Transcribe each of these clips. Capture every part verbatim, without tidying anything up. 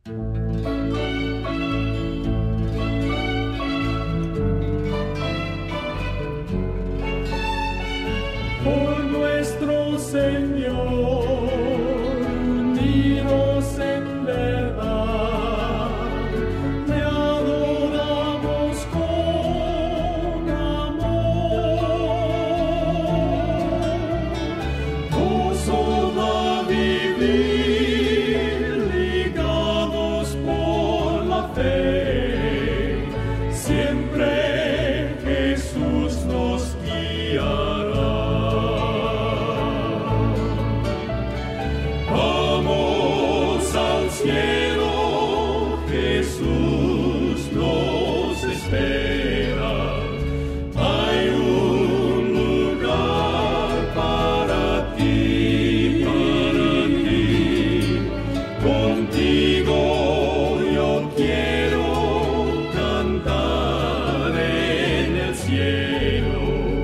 Por nuestro Señor, unidos en verdad, te adoramos con amor. Gozo da vivir, ligados por la fe, siempre Jesús nos guiará. Al cielo, Jesús nos espera. Hay un lugar para ti, para ti. Contigo yo quiero cantar en el cielo.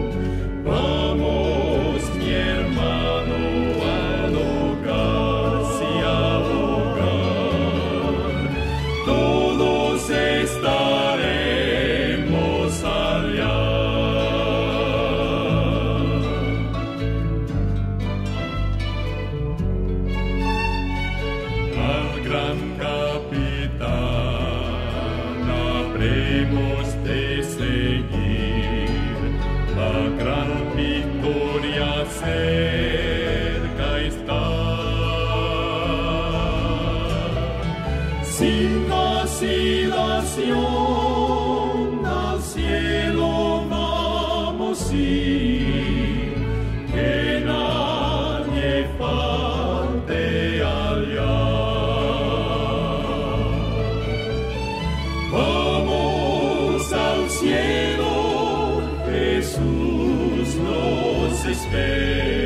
Vamos, mi hermano, al hogar, sí, al todos estaremos allá. Al gran capitán habremos de seguir, la gran victoria cerca está. Sin vacilación al cielo vamos ir, que nadie falte allá. Vamos al cielo, Jesús nos espera.